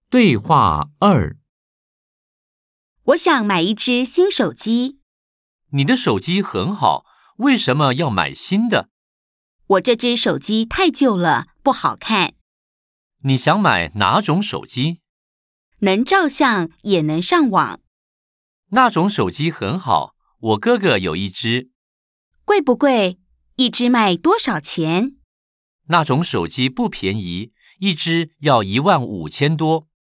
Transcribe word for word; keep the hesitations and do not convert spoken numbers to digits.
对话二： 我想买一只新手机。 你的手机很好，为什么要买新的？ 我这只手机太旧了，不好看。 你想买哪种手机？ 能照相也能上网。 那种手机很好，我哥哥有一只。 贵不贵？一只卖多少钱？ 那种手机不便宜，一只要一万五千多。